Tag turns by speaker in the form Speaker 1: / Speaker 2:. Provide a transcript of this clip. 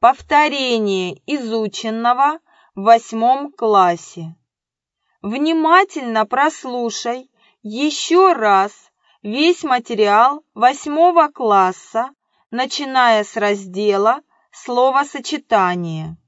Speaker 1: Повторение изученного в 8 классе. Внимательно прослушай еще раз весь материал 8 класса, начиная с раздела «Словосочетание».